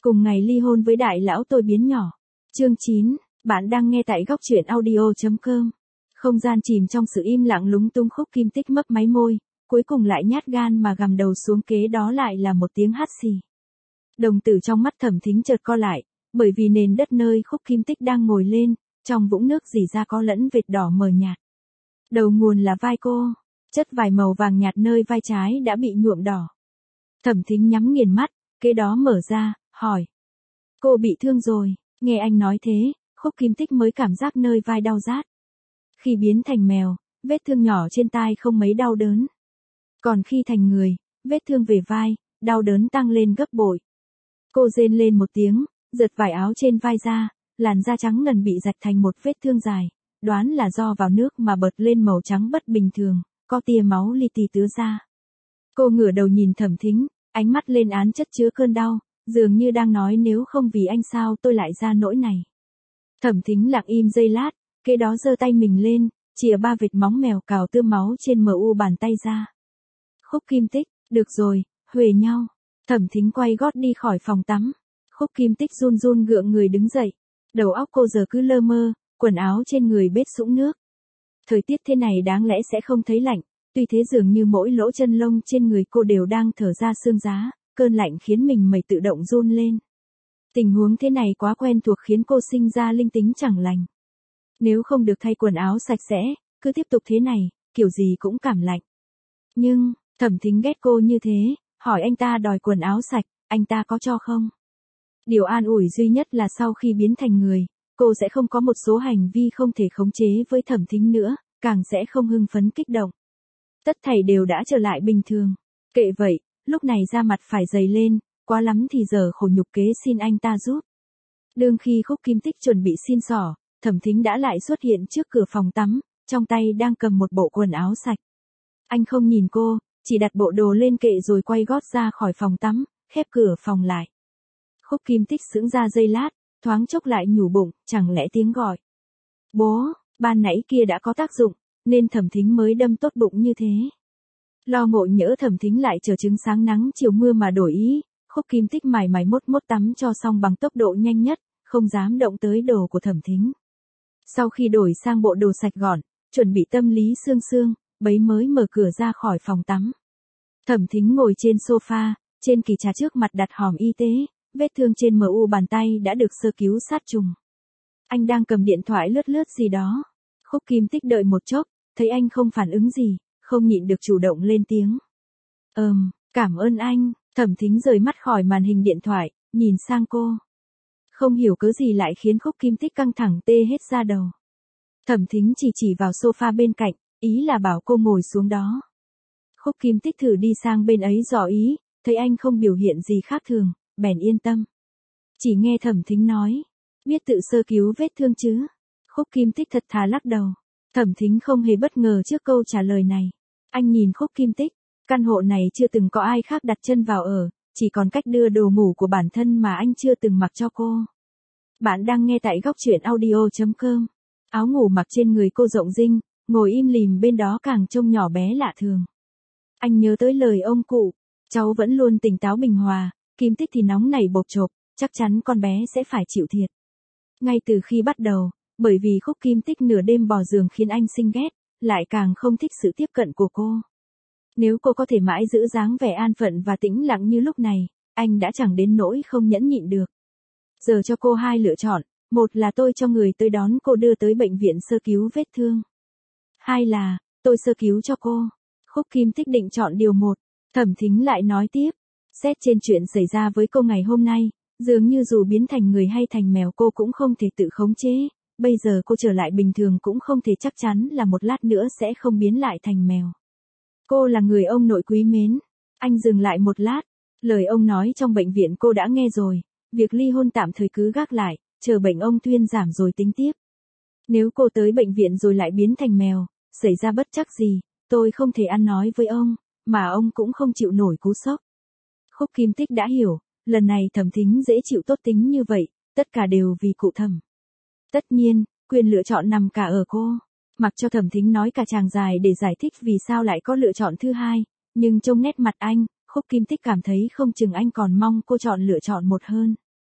Cùng ngày ly hôn với đại lão tôi biến nhỏ. Chương 9, bạn đang nghe tại góc truyện audio.com. Không gian chìm trong sự im lặng lúng túng, Khúc Kim Tích mấp máy môi, cuối cùng lại nhát gan mà gằm đầu xuống, kế đó lại là một tiếng hắt xì. Đồng tử trong mắt Thẩm Thính chợt co lại, bởi vì nền đất nơi Khúc Kim Tích đang ngồi lên, trong vũng nước rỉ ra có lẫn vệt đỏ mờ nhạt. Đầu nguồn là vai cô, chất vải màu vàng nhạt nơi vai trái đã bị nhuộm đỏ. Thẩm Thính nhắm nghiền mắt, kế đó mở ra, hỏi. Cô bị thương rồi, nghe anh nói thế, Khúc Kim Tích mới cảm giác nơi vai đau rát. Khi biến thành mèo, vết thương nhỏ trên tai không mấy đau đớn. Còn khi thành người, vết thương về vai, đau đớn tăng lên gấp bội. Cô rên lên một tiếng, giật vải áo trên vai ra, làn da trắng ngần bị rạch thành một vết thương dài, đoán là do vào nước mà bật lên màu trắng bất bình thường, có tia máu li ti tứa ra. Cô ngửa đầu nhìn Thẩm Thính, ánh mắt lên án chất chứa cơn đau, dường như đang nói nếu không vì anh sao tôi lại ra nỗi này. Thẩm Thính lặng im giây lát, kế đó giơ tay mình lên, chìa 3 vệt móng mèo cào tươm máu trên mu bàn tay ra. Khúc Kim Tích, được rồi, huề nhau. Thẩm Thính quay gót đi khỏi phòng tắm. Khúc Kim Tích run run gượng người đứng dậy. Đầu óc cô giờ cứ lơ mơ, quần áo trên người bết sũng nước. Thời tiết thế này đáng lẽ sẽ không thấy lạnh, tuy thế dường như mỗi lỗ chân lông trên người cô đều đang thở ra sương giá, cơn lạnh khiến mình mẩy tự động run lên. Tình huống thế này quá quen thuộc khiến cô sinh ra linh tính chẳng lành. Nếu không được thay quần áo sạch sẽ, cứ tiếp tục thế này, kiểu gì cũng cảm lạnh. Nhưng, Thẩm Thính ghét cô như thế, hỏi anh ta đòi quần áo sạch, anh ta có cho không? Điều an ủi duy nhất là sau khi biến thành người, cô sẽ không có một số hành vi không thể khống chế với Thẩm Thính nữa, càng sẽ không hưng phấn kích động. Tất thảy đều đã trở lại bình thường. Kệ vậy, lúc này da mặt phải dày lên, quá lắm thì giờ khổ nhục kế xin anh ta giúp. Đương khi Khúc Kim Tích chuẩn bị xin xỏ, Thẩm Thính đã lại xuất hiện trước cửa phòng tắm, trong tay đang cầm một bộ quần áo sạch. Anh không nhìn cô, chỉ đặt bộ đồ lên kệ rồi quay gót ra khỏi phòng tắm, khép cửa phòng lại. Khúc Kim Tích sững ra giây lát, thoáng chốc lại nhủ bụng, chẳng lẽ tiếng gọi bố, ban nãy kia đã có tác dụng, nên Thẩm Thính mới đâm tốt bụng như thế. Lo ngộ nhỡ Thẩm Thính lại chờ trứng sáng nắng chiều mưa mà đổi ý, Khúc Kim Tích mải mốt tắm cho xong bằng tốc độ nhanh nhất, không dám động tới đồ của Thẩm Thính. Sau khi đổi sang bộ đồ sạch gọn, chuẩn bị tâm lý sương sương, bấy mới mở cửa ra khỏi phòng tắm. Thẩm Thính ngồi trên sofa, trên kỷ trà trước mặt đặt hòm y tế, vết thương trên mu bàn tay đã được sơ cứu sát trùng. Anh đang cầm điện thoại lướt lướt gì đó. Khúc Kim Tích đợi một chốc, thấy anh không phản ứng gì, không nhịn được chủ động lên tiếng. Cảm ơn anh. Thẩm Thính rời mắt khỏi màn hình điện thoại, nhìn sang cô. Không hiểu cớ gì lại khiến Khúc Kim Tích căng thẳng tê hết da đầu. Thẩm Thính chỉ vào sofa bên cạnh, ý là bảo cô ngồi xuống đó. Khúc Kim Tích thử đi sang bên ấy dò ý, thấy anh không biểu hiện gì khác thường, bèn yên tâm. Chỉ nghe Thẩm Thính nói, biết tự sơ cứu vết thương chứ? Khúc Kim Tích thật thà lắc đầu. Thẩm Thính không hề bất ngờ trước câu trả lời này. Anh nhìn Khúc Kim Tích, căn hộ này chưa từng có ai khác đặt chân vào ở, chỉ còn cách đưa đồ ngủ của bản thân mà anh chưa từng mặc cho cô. Bạn đang nghe tại góc truyện audio.com. Áo ngủ mặc trên người cô rộng rinh, ngồi im lìm bên đó càng trông nhỏ bé lạ thường. Anh nhớ tới lời ông cụ, cháu vẫn luôn tỉnh táo bình hòa, Kim Tích thì nóng nảy bộp chộp, chắc chắn con bé sẽ phải chịu thiệt. Ngay từ khi bắt đầu, bởi vì Khúc Kim Tích nửa đêm bỏ giường khiến anh sinh ghét, lại càng không thích sự tiếp cận của cô. Nếu cô có thể mãi giữ dáng vẻ an phận và tĩnh lặng như lúc này, anh đã chẳng đến nỗi không nhẫn nhịn được. Giờ cho cô hai lựa chọn, một là tôi cho người tới đón cô đưa tới bệnh viện sơ cứu vết thương. Hai là, tôi sơ cứu cho cô. Khúc Kim Tích định chọn điều một. Thẩm Thính lại nói tiếp. Xét trên chuyện xảy ra với cô ngày hôm nay, dường như dù biến thành người hay thành mèo cô cũng không thể tự khống chế. Bây giờ cô trở lại bình thường cũng không thể chắc chắn là một lát nữa sẽ không biến lại thành mèo. Cô là người ông nội quý mến. Anh dừng lại một lát. Lời ông nói trong bệnh viện cô đã nghe rồi. Việc ly hôn tạm thời cứ gác lại, chờ bệnh ông thuyên giảm rồi tính tiếp. Nếu cô tới bệnh viện rồi lại biến thành mèo, xảy ra bất trắc gì, tôi không thể ăn nói với ông, mà ông cũng không chịu nổi cú sốc. Khúc Kim Tích đã hiểu, lần này Thẩm Thính dễ chịu tốt tính như vậy, tất cả đều vì cụ Thẩm. Tất nhiên, quyền lựa chọn nằm cả ở cô. Mặc cho Thẩm Thính nói cả chàng dài để giải thích vì sao lại có lựa chọn thứ hai, nhưng trông nét mặt anh, Khúc Kim Tích cảm thấy không chừng anh còn mong cô chọn lựa chọn một hơn.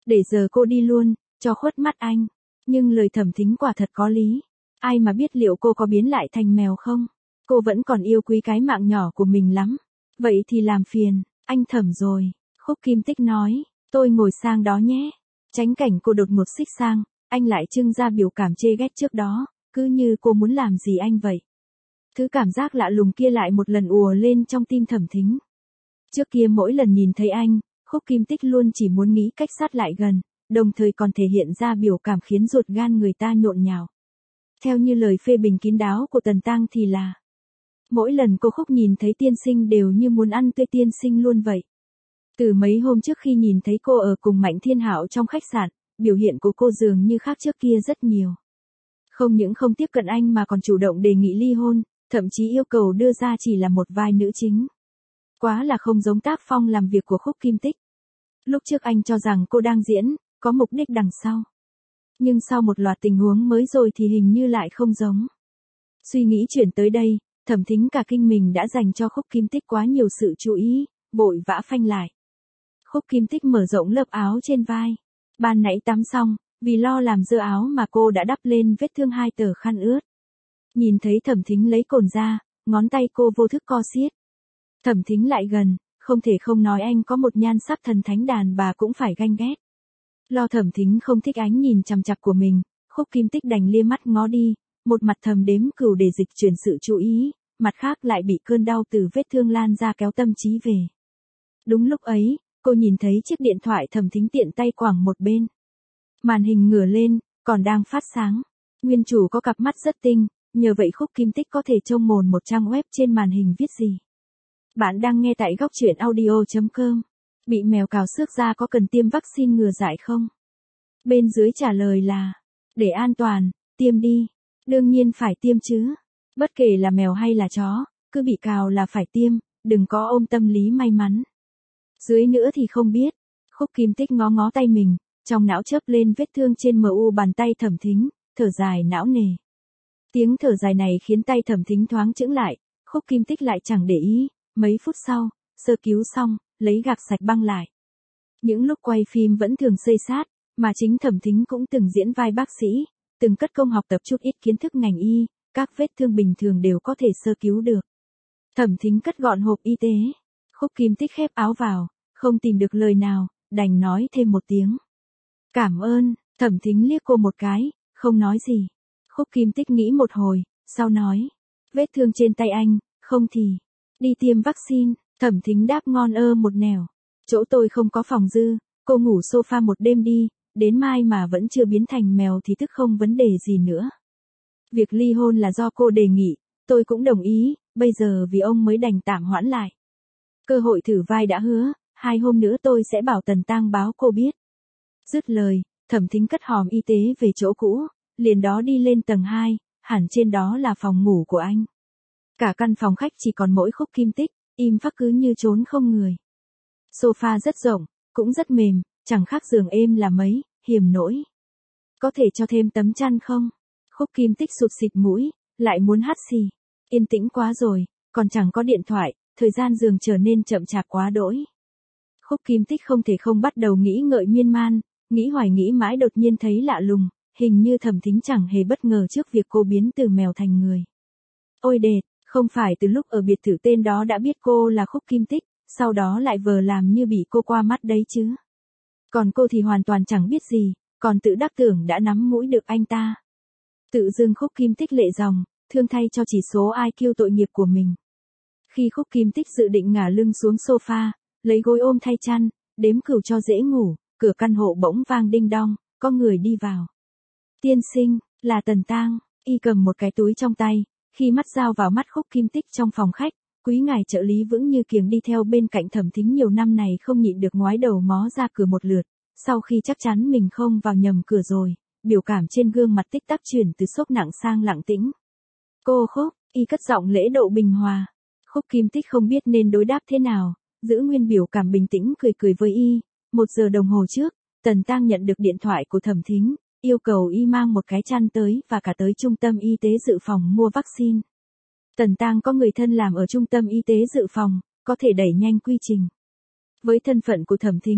Để giờ cô đi luôn, cho khuất mắt anh. Nhưng lời Thẩm Thính quả thật có lý. Ai mà biết liệu cô có biến lại thành mèo không? Cô vẫn còn yêu quý cái mạng nhỏ của mình lắm. Vậy thì làm phiền, anh Thẩm rồi. Khúc Kim Tích nói, tôi ngồi sang đó nhé. Tránh cảnh cô đột ngột xích sang, anh lại trưng ra biểu cảm chê ghét trước đó, cứ như cô muốn làm gì anh vậy. Thứ cảm giác lạ lùng kia lại một lần ùa lên trong tim Thẩm Thính. Trước kia mỗi lần nhìn thấy anh, Khúc Kim Tích luôn chỉ muốn nghĩ cách sát lại gần, đồng thời còn thể hiện ra biểu cảm khiến ruột gan người ta nhộn nhào. Theo như lời phê bình kín đáo của Tần Tang thì là, mỗi lần cô Khúc nhìn thấy tiên sinh đều như muốn ăn tươi tiên sinh luôn vậy. Từ mấy hôm trước khi nhìn thấy cô ở cùng Mạnh Thiên Hạo trong khách sạn, biểu hiện của cô dường như khác trước kia rất nhiều. Không những không tiếp cận anh mà còn chủ động đề nghị ly hôn, thậm chí yêu cầu đưa ra chỉ là một vai nữ chính. Quá là không giống tác phong làm việc của Khúc Kim Tích. Lúc trước anh cho rằng cô đang diễn, có mục đích đằng sau. Nhưng sau một loạt tình huống mới rồi thì hình như lại không giống. Suy nghĩ chuyển tới đây, Thẩm Thính cả kinh mình đã dành cho Khúc Kim Tích quá nhiều sự chú ý, vội vã phanh lại. Khúc Kim Tích mở rộng lớp áo trên vai. Ban nãy tắm xong, vì lo làm dơ áo mà cô đã đắp lên vết thương 2 tờ khăn ướt. Nhìn thấy Thẩm Thính lấy cồn ra, ngón tay cô vô thức co siết. Thẩm Thính lại gần, không thể không nói anh có một nhan sắc thần thánh đàn bà cũng phải ganh ghét. Lo Thẩm Thính không thích ánh nhìn chằm chằm của mình, Khúc Kim Tích đành lia mắt ngó đi, một mặt thầm đếm cừu để dịch chuyển sự chú ý, mặt khác lại bị cơn đau từ vết thương lan ra kéo tâm trí về. Đúng lúc ấy, cô nhìn thấy chiếc điện thoại Thẩm Thính tiện tay quẳng một bên. Màn hình ngửa lên, còn đang phát sáng. Nguyên chủ có cặp mắt rất tinh, nhờ vậy Khúc Kim Tích có thể trông mồn một trang web trên màn hình viết gì. Bạn đang nghe tại góc truyện audio.com. Bị mèo cào xước da có cần tiêm vaccine ngừa dại không? Bên dưới trả lời là, để an toàn, tiêm đi. Đương nhiên phải tiêm chứ. Bất kể là mèo hay là chó, cứ bị cào là phải tiêm, đừng có ôm tâm lý may mắn. Dưới nữa thì không biết. Khúc Kim Tích ngó ngó tay mình, trong não chớp lên vết thương trên mu bàn tay Thẩm Thính, thở dài não nề. Tiếng thở dài này khiến tay Thẩm Thính thoáng chững lại, Khúc Kim Tích lại chẳng để ý, mấy phút sau, sơ cứu xong, lấy gạc sạch băng lại. Những lúc quay phim vẫn thường xây sát, mà chính Thẩm Thính cũng từng diễn vai bác sĩ, từng cất công học tập chút ít kiến thức ngành y, các vết thương bình thường đều có thể sơ cứu được. Thẩm Thính cất gọn hộp y tế, Khúc Kim Tích khép áo vào, không tìm được lời nào, đành nói thêm một tiếng. Cảm ơn. Thẩm Thính liếc cô một cái, không nói gì. Khúc Kim Tích nghĩ một hồi, sau nói, vết thương trên tay anh, không thì đi tiêm vaccine. Thẩm Thính đáp ngon một nẻo. Chỗ tôi không có phòng dư, cô ngủ sofa một đêm đi, đến mai mà vẫn chưa biến thành mèo thì tức không vấn đề gì nữa. Việc ly hôn là do cô đề nghị, tôi cũng đồng ý, bây giờ vì ông mới đành tạm hoãn lại. Cơ hội thử vai đã hứa, 2 hôm nữa tôi sẽ bảo Tần Tang báo cô biết. Dứt lời, Thẩm Thính cất hòm y tế về chỗ cũ, liền đó đi lên tầng 2, hẳn trên đó là phòng ngủ của anh. Cả căn phòng khách chỉ còn mỗi Khúc Kim Tích, im phắc cứ như trốn không người. Sofa rất rộng, cũng rất mềm, chẳng khác giường êm là mấy, hiểm nỗi. Có thể cho thêm tấm chăn không? Khúc Kim Tích sụt xịt mũi, lại muốn hắt xì. Yên tĩnh quá rồi, còn chẳng có điện thoại, thời gian giường trở nên chậm chạp quá đỗi. Khúc Kim Tích không thể không bắt đầu nghĩ ngợi miên man, nghĩ hoài nghĩ mãi đột nhiên thấy lạ lùng, hình như Thẩm Thính chẳng hề bất ngờ trước việc cô biến từ mèo thành người. Ôi đệt, không phải từ lúc ở biệt thự tên đó đã biết cô là Khúc Kim Tích, sau đó lại vờ làm như bị cô qua mắt đấy chứ. Còn cô thì hoàn toàn chẳng biết gì, còn tự đắc tưởng đã nắm mũi được anh ta. Tự dưng Khúc Kim Tích lệ ròng, thương thay cho chỉ số IQ tội nghiệp của mình. Khi Khúc Kim Tích dự định ngả lưng xuống sofa, lấy gối ôm thay chăn, đếm cừu cho dễ ngủ, cửa căn hộ bỗng vang đinh đong, có người đi vào. Tiên sinh, là Tần Tang, y cầm một cái túi trong tay, khi mắt dao vào mắt Khúc Kim Tích trong phòng khách, quý ngài trợ lý vững như kiềng đi theo bên cạnh Thẩm Thính nhiều năm này không nhịn được ngoái đầu ngó ra cửa một lượt, sau khi chắc chắn mình không vào nhầm cửa rồi, biểu cảm trên gương mặt tích tắc chuyển từ sốc nặng sang lặng tĩnh. Cô Khúc, y cất giọng lễ độ bình hòa. Khúc Kim Tích không biết nên đối đáp thế nào, giữ nguyên biểu cảm bình tĩnh cười cười với y. 1 giờ đồng hồ trước, Tần Tang nhận được điện thoại của Thẩm Thính, yêu cầu y mang một cái chăn tới và cả tới trung tâm y tế dự phòng mua vaccine. Tần Tang có người thân làm ở trung tâm y tế dự phòng, có thể đẩy nhanh quy trình. Với thân phận của Thẩm Thính,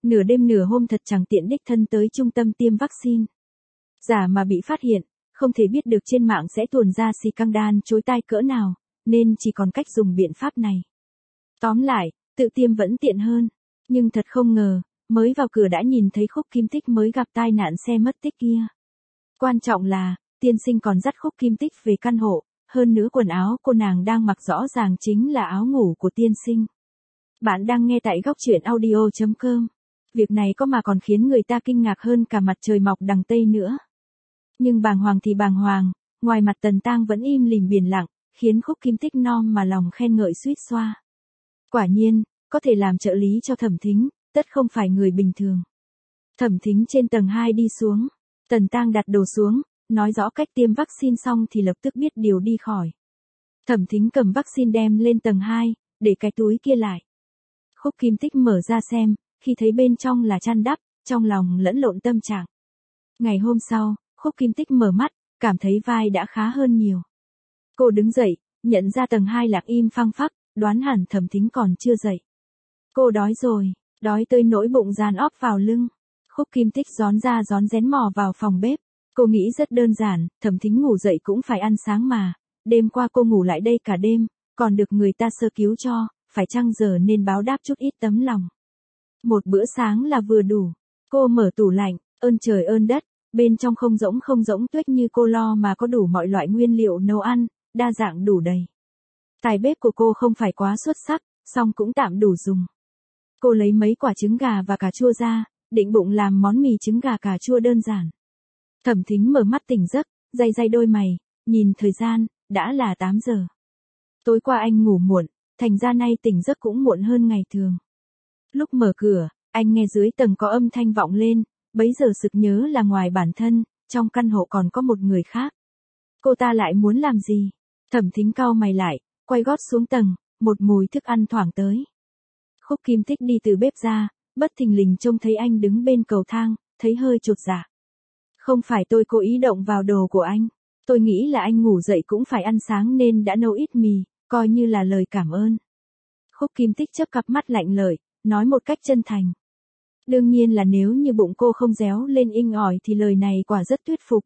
Nửa đêm nửa hôm thật chẳng tiện đích thân tới trung tâm tiêm vaccine. Giả mà bị phát hiện, không thể biết được trên mạng sẽ tuồn ra scandal chối tai cỡ nào, nên chỉ còn cách dùng biện pháp này. Tóm lại, tự tiêm vẫn tiện hơn. Nhưng thật không ngờ, mới vào cửa đã nhìn thấy Khúc Kim Tích mới gặp tai nạn xe mất tích kia. Quan trọng là, tiên sinh còn dắt Khúc Kim Tích về căn hộ, hơn nữa quần áo cô nàng đang mặc rõ ràng chính là áo ngủ của tiên sinh. Bạn đang nghe tại góc truyện audio.com. Việc này có mà còn khiến người ta kinh ngạc hơn cả mặt trời mọc đằng Tây nữa. Nhưng bàng hoàng thì bàng hoàng, ngoài mặt Tần Tang vẫn im lìm biển lặng, khiến Khúc Kim Tích nom mà lòng khen ngợi suýt xoa. Quả nhiên, có thể làm trợ lý cho Thẩm Thính, tất không phải người bình thường. Thẩm Thính trên tầng 2 đi xuống, Tần Tang đặt đồ xuống, nói rõ cách tiêm vaccine xong thì lập tức biết điều đi khỏi. Thẩm Thính cầm vaccine đem lên tầng 2, để cái túi kia lại. Khúc Kim Tích mở ra xem, khi thấy bên trong là chăn đắp, trong lòng lẫn lộn tâm trạng. Ngày hôm sau, Khúc Kim Tích mở mắt, cảm thấy vai đã khá hơn nhiều. Cô đứng dậy, nhận ra tầng 2 lặng im phăng phắc, đoán hẳn Thẩm Thính còn chưa dậy. Cô đói rồi, đói tới nỗi bụng dàn óp vào lưng. Khúc Kim Tích rón ra rón rén mò vào phòng bếp. Cô nghĩ rất đơn giản, Thẩm Thính ngủ dậy cũng phải ăn sáng mà. Đêm qua cô ngủ lại đây cả đêm, còn được người ta sơ cứu cho, phải chăng giờ nên báo đáp chút ít tấm lòng. Một bữa sáng là vừa đủ. Cô mở tủ lạnh, ơn trời ơn đất, bên trong không rỗng tuếch như cô lo mà có đủ mọi loại nguyên liệu nấu ăn, đa dạng đủ đầy. Tài bếp của cô không phải quá xuất sắc, song cũng tạm đủ dùng. Cô lấy mấy quả trứng gà và cà chua ra, định bụng làm món mì trứng gà cà chua đơn giản. Thẩm Thính mở mắt tỉnh giấc, day đôi mày, nhìn thời gian, đã là 8 giờ. Tối qua anh ngủ muộn, thành ra nay tỉnh giấc cũng muộn hơn ngày thường. Lúc mở cửa, anh nghe dưới tầng có âm thanh vọng lên, bấy giờ sực nhớ là ngoài bản thân, trong căn hộ còn có một người khác. Cô ta lại muốn làm gì? Thẩm Thính cau mày lại, quay gót xuống tầng, một mùi thức ăn thoảng tới. Khúc Kim Tích đi từ bếp ra, bất thình lình trông thấy anh đứng bên cầu thang, thấy hơi chột dạ. Không phải tôi cố ý động vào đồ của anh. Tôi nghĩ là anh ngủ dậy cũng phải ăn sáng nên đã nấu ít mì, coi như là lời cảm ơn. Khúc Kim Tích chớp cặp mắt lạnh lợi, nói một cách chân thành. Đương nhiên là nếu như bụng cô không réo lên inh ỏi thì lời này quả rất thuyết phục.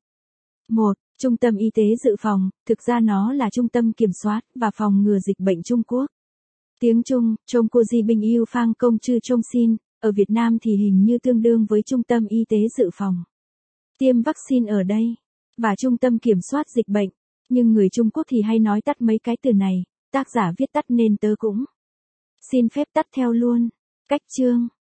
1. Trung tâm Y tế dự phòng, thực ra nó là Trung tâm Kiểm soát và Phòng ngừa Dịch bệnh Trung Quốc. Tiếng Trung, Chongkoji Binh Yêu Phang Công Chư Chong Xin, ở Việt Nam thì hình như tương đương với Trung tâm Y tế dự phòng. Tiêm vaccine ở đây, và Trung tâm Kiểm soát Dịch bệnh, nhưng người Trung Quốc thì hay nói tắt mấy cái từ này, tác giả viết tắt nên tớ cũng xin phép tắt theo luôn. Cách chương